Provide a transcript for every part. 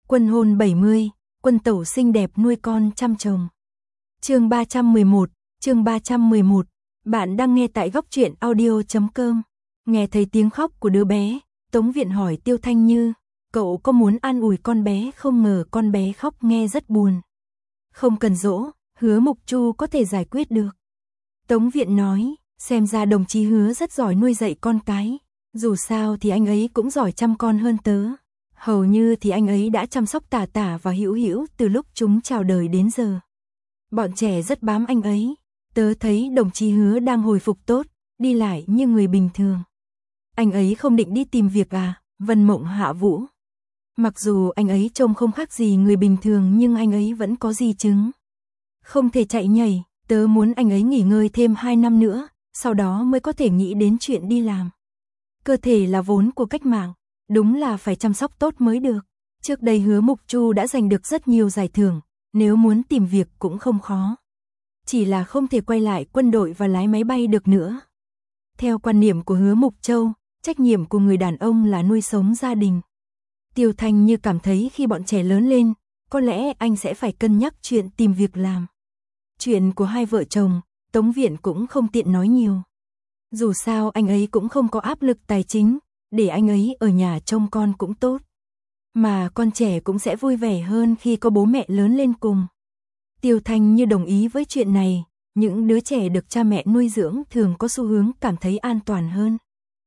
Quân hôn 70, quân tẩu xinh đẹp nuôi con chăm chồng. Chương 311, bạn đang nghe tại góc truyện audio.com. Nghe thấy tiếng khóc của đứa bé, Tống Viện hỏi Tiêu Thanh Như, cậu có muốn an ủi con bé không? Ngờ con bé khóc nghe rất buồn. Không cần dỗ, Hứa Mục Chu có thể giải quyết được. Tống Viện nói, xem ra đồng chí Hứa rất giỏi nuôi dạy con cái, dù sao thì anh ấy cũng giỏi chăm con hơn tớ. Hầu như thì anh ấy đã chăm sóc Tả Tả và Hữu Hữu từ lúc chúng chào đời đến giờ. Bọn trẻ rất bám anh ấy. Tớ thấy đồng chí Hứa đang hồi phục tốt, đi lại như người bình thường. Anh ấy không định đi tìm việc à? Vân Mộng hạ vũ. Mặc dù anh ấy trông không khác gì người bình thường nhưng anh ấy vẫn có di chứng. Không thể chạy nhảy, tớ muốn anh ấy nghỉ ngơi thêm 2 năm nữa, sau đó mới có thể nghĩ đến chuyện đi làm. Cơ thể là vốn của cách mạng, đúng là phải chăm sóc tốt mới được. Trước đây Hứa Mục Chu đã giành được rất nhiều giải thưởng, nếu muốn tìm việc cũng không khó. Chỉ là không thể quay lại quân đội và lái máy bay được nữa. Theo quan niệm của Hứa Mục Châu, trách nhiệm của người đàn ông là nuôi sống gia đình. Tiêu Thanh Như cảm thấy khi bọn trẻ lớn lên, có lẽ anh sẽ phải cân nhắc chuyện tìm việc làm. Chuyện của hai vợ chồng, Tống Viện cũng không tiện nói nhiều. Dù sao anh ấy cũng không có áp lực tài chính, để anh ấy ở nhà trông con cũng tốt. Mà con trẻ cũng sẽ vui vẻ hơn khi có bố mẹ lớn lên cùng. Tiêu Thanh Như đồng ý với chuyện này, những đứa trẻ được cha mẹ nuôi dưỡng thường có xu hướng cảm thấy an toàn hơn.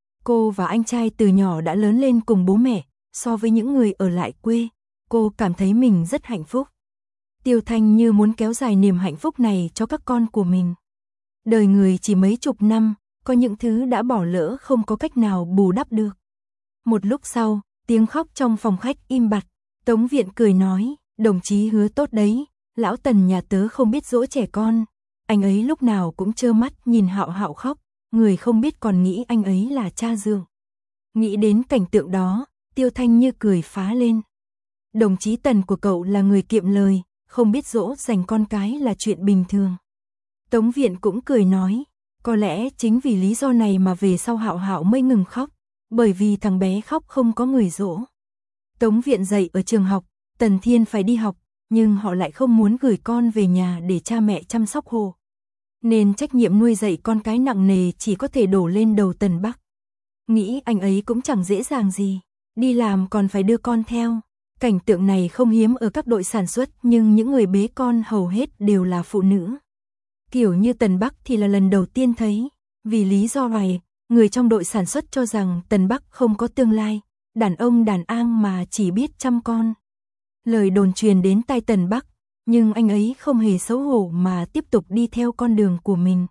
Cô và anh trai từ nhỏ đã lớn lên cùng bố mẹ, so với những người ở lại quê, cô cảm thấy mình rất hạnh phúc. Tiêu Thanh Như muốn kéo dài niềm hạnh phúc này cho các con của mình. Đời người chỉ mấy chục năm, có những thứ đã bỏ lỡ không có cách nào bù đắp được. Một lúc sau, tiếng khóc trong phòng khách im bặt, Tống Viện cười nói, đồng chí Hứa tốt đấy, lão Tần nhà tớ không biết dỗ trẻ con, anh ấy lúc nào cũng trơ mắt nhìn Hạo Hạo khóc, người không biết còn nghĩ anh ấy là cha dượng. Nghĩ đến cảnh tượng đó, Tiêu Thanh Như cười phá lên. Đồng chí Tần của cậu là người kiệm lời, không biết dỗ dành con cái là chuyện bình thường. Tống Viện cũng cười nói, có lẽ chính vì lý do này mà về sau Hạo Hạo mới ngừng khóc, bởi vì thằng bé khóc không có người dỗ. Tống Viện dạy ở trường học, Tần Thiên phải đi học, nhưng họ lại không muốn gửi con về nhà để cha mẹ chăm sóc hộ. Nên trách nhiệm nuôi dạy con cái nặng nề chỉ có thể đổ lên đầu Tần Bắc. Nghĩ anh ấy cũng chẳng dễ dàng gì, đi làm còn phải đưa con theo. Cảnh tượng này không hiếm ở các đội sản xuất nhưng những người bế con hầu hết đều là phụ nữ. Kiểu như Tần Bắc thì là lần đầu tiên thấy, vì lý do này, người trong đội sản xuất cho rằng Tần Bắc không có tương lai, đàn ông đàn ang mà chỉ biết chăm con. Lời đồn truyền đến tai Tần Bắc, nhưng anh ấy không hề xấu hổ mà tiếp tục đi theo con đường của mình.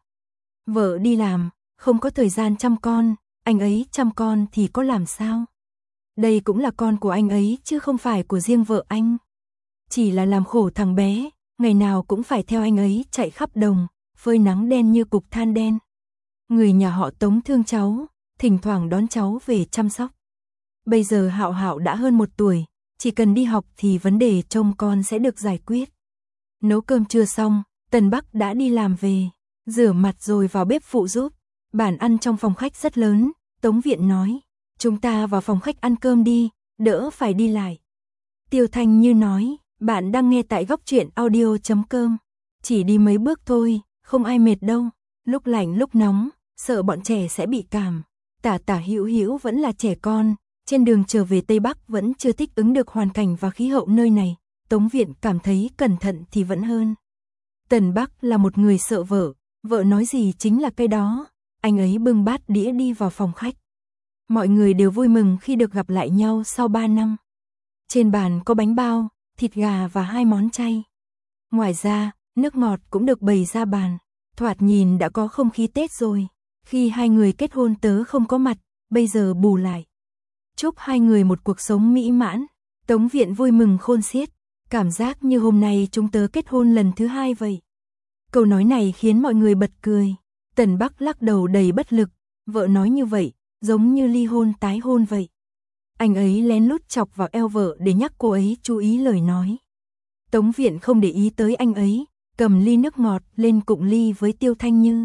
Vợ đi làm, không có thời gian chăm con, anh ấy chăm con thì có làm sao? Đây cũng là con của anh ấy chứ không phải của riêng vợ anh. Chỉ là làm khổ thằng bé, ngày nào cũng phải theo anh ấy chạy khắp đồng, phơi nắng đen như cục than đen. Người nhà họ Tống thương cháu, thỉnh thoảng đón cháu về chăm sóc. Bây giờ Hạo Hạo đã hơn 1 tuổi, chỉ cần đi học thì vấn đề trông con sẽ được giải quyết. Nấu cơm trưa xong, Tần Bắc đã đi làm về, rửa mặt rồi vào bếp phụ giúp. Bàn ăn trong phòng khách rất lớn, Tống Viện nói, chúng ta vào phòng khách ăn cơm đi, đỡ phải đi lại. Tiêu Thanh Như nói, bạn đang nghe tại góc truyện audio.com, chỉ đi mấy bước thôi, không ai mệt đâu, lúc lạnh lúc nóng, sợ bọn trẻ sẽ bị cảm. Tả Tả Hữu Hữu vẫn là trẻ con, trên đường trở về Tây Bắc vẫn chưa thích ứng được hoàn cảnh và khí hậu nơi này, Tống Viện cảm thấy cẩn thận thì vẫn hơn. Tần Bắc là một người sợ vợ nói gì chính là cái đó, anh ấy bưng bát đĩa đi vào phòng khách. Mọi người đều vui mừng khi được gặp lại nhau sau 3 năm. Trên bàn có bánh bao, thịt gà và 2 món chay. Ngoài ra, nước ngọt cũng được bày ra bàn, thoạt nhìn đã có không khí Tết rồi. Khi hai người kết hôn tớ không có mặt, bây giờ bù lại. Chúc hai người một cuộc sống mỹ mãn. Tống Viện vui mừng khôn xiết, cảm giác như hôm nay chúng tớ kết hôn lần thứ 2 vậy. Câu nói này khiến mọi người bật cười. Tần Bắc lắc đầu đầy bất lực, vợ nói như vậy, giống như ly hôn tái hôn vậy. Anh ấy lén lút chọc vào eo vợ để nhắc cô ấy chú ý lời nói. Tống Viện không để ý tới anh ấy, cầm ly nước ngọt lên cụng ly với Tiêu Thanh Như.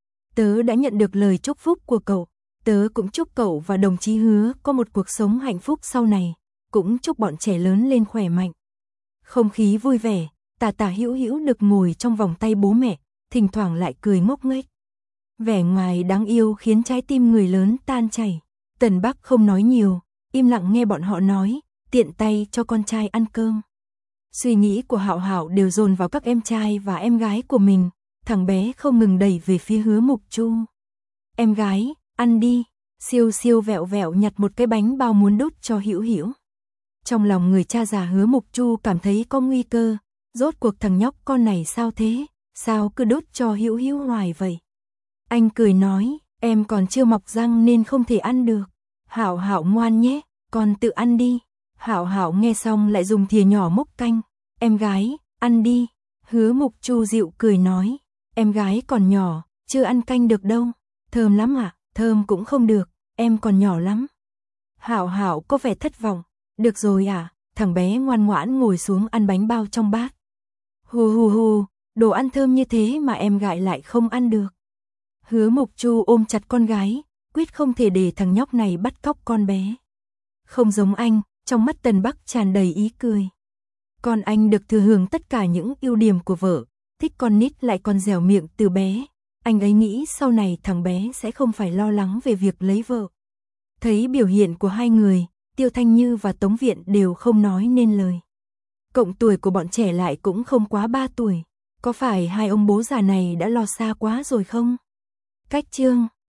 Tớ đã nhận được lời chúc phúc của cậu, tớ cũng chúc cậu và đồng chí Hứa có một cuộc sống hạnh phúc sau này. cũng chúc bọn trẻ lớn lên khỏe mạnh. Không khí vui vẻ, Tả Tả Hữu Hữu được ngồi trong vòng tay bố mẹ, thỉnh thoảng lại cười ngốc nghếch. Vẻ ngoài đáng yêu khiến trái tim người lớn tan chảy. Tần Bắc không nói nhiều, im lặng nghe bọn họ nói, tiện tay cho con trai ăn cơm. Suy nghĩ của Hạo Hạo đều dồn vào các em trai và em gái của mình, thằng bé không ngừng đẩy về phía Hứa Mục Chu. Em gái, ăn đi, siêu siêu vẹo vẹo nhặt một cái bánh bao muốn đút cho Hữu Hữu. Trong lòng người cha già Hứa Mục Chu cảm thấy có nguy cơ, rốt cuộc thằng nhóc con này sao thế, sao cứ đút cho Hữu Hữu hoài vậy. Anh cười nói, em còn chưa mọc răng nên không thể ăn được. Hạo Hạo ngoan nhé, con tự ăn đi. Hạo Hạo nghe xong lại dùng thìa nhỏ múc canh. Em gái, ăn đi. Hứa Mục Chu dịu cười nói, em gái còn nhỏ, chưa ăn canh được đâu. Thơm lắm à? Thơm cũng không được, em còn nhỏ lắm. Hạo Hạo có vẻ thất vọng. Được rồi à? Thằng bé ngoan ngoãn ngồi xuống ăn bánh bao trong bát. Hù hù hù, đồ ăn thơm như thế mà em gại lại không ăn được. Hứa Mục Chu ôm chặt con gái, quyết không thể để thằng nhóc này bắt cóc con bé. Không giống anh, trong mắt Tần Bắc tràn đầy ý cười. Con anh được thừa hưởng tất cả những ưu điểm của vợ, thích con nít lại còn dẻo miệng từ bé. Anh ấy nghĩ sau này thằng bé sẽ không phải lo lắng về việc lấy vợ. Thấy biểu hiện của hai người, Tiêu Thanh Như và Tống Viện đều không nói nên lời. Cộng tuổi của bọn trẻ lại cũng không quá 3 tuổi. Có phải hai ông bố già này đã lo xa quá rồi không? Cách chương